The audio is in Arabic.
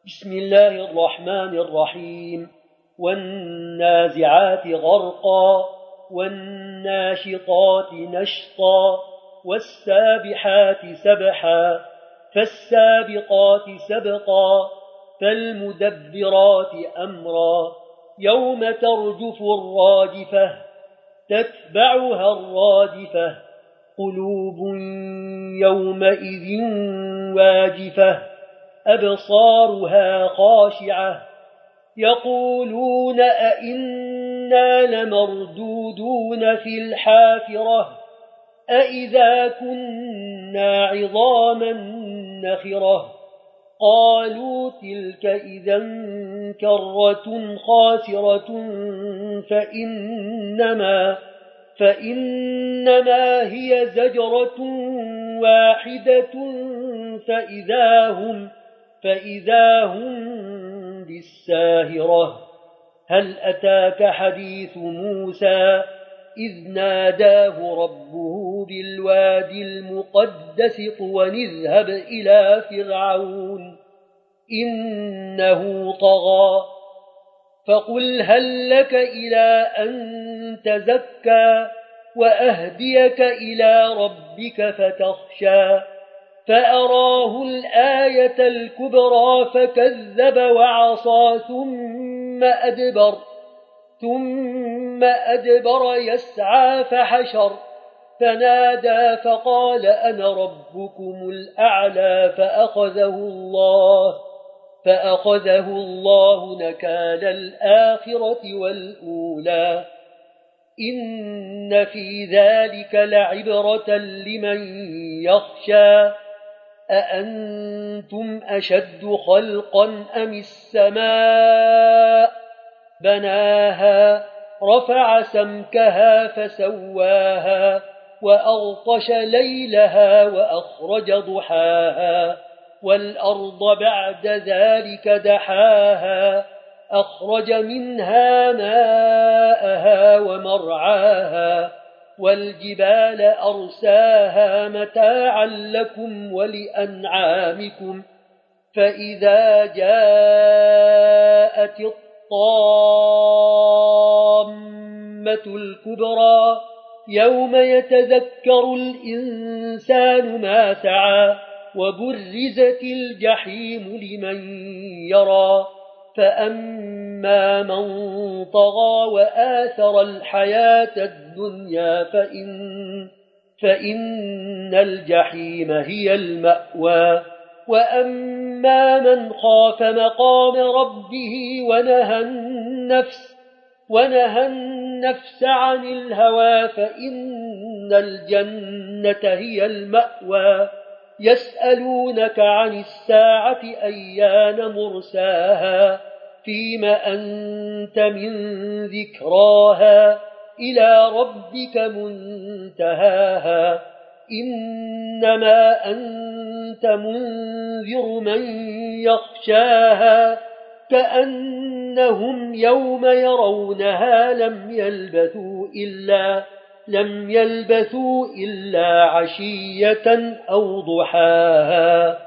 بسم الله الرحمن الرحيم والنازعات غرقا والناشطات نشطا والسابحات سبحا فالسابقات سبقا فالمدبرات أمرا يوم ترجف الراجفة تتبعها الرادفة قلوب يومئذ واجفة أبصارها خاشعة يقولون أئنا لمردودون في الحافرة أئذا كنا عظاما نخرة قالوا تلك إذا كرة خاسرة فإنما هي زجرة واحدة فإذا هم بالساهرة هل أتاك حديث موسى إذ ناداه ربه بالوادي المقدس طوى اذهب إلى فرعون إنه طغى فقل هل لك إلى أن تزكى وأهديك إلى ربك فتخشى فأراه الآية الكبرى فكذب وعصى ثم أدبر يسعى فحشر فنادى فقال أنا ربكم الأعلى فأخذه الله نكال الآخرة والأولى إن في ذلك لعبرة لمن يخشى أأنتم أشد خلقا أم السماء بناها رفع سمكها فسواها وأغطش ليلها وأخرج ضحاها والأرض بعد ذلك دحاها أخرج منها ماءها ومرعاها والجبال أرساها متاعا لكم ولأنعامكم فإذا جاءت الطامة الكبرى يوم يتذكر الإنسان ما سعى وبرزت الجحيم لمن يرى فأما من طغى وآثر الحياة الدنيا فإن الجحيم هي المأوى وأما من خاف مقام ربه ونهى النفس عن الهوى فإن الجنة هي المأوى يسألونك عن الساعة أيان مرساها فيم أنت من ذكراها إلى ربك منتهاها إنما أنت منذر من يخشاها كأنهم يوم يرونها لم يلبثوا إلا عشية أو ضحاها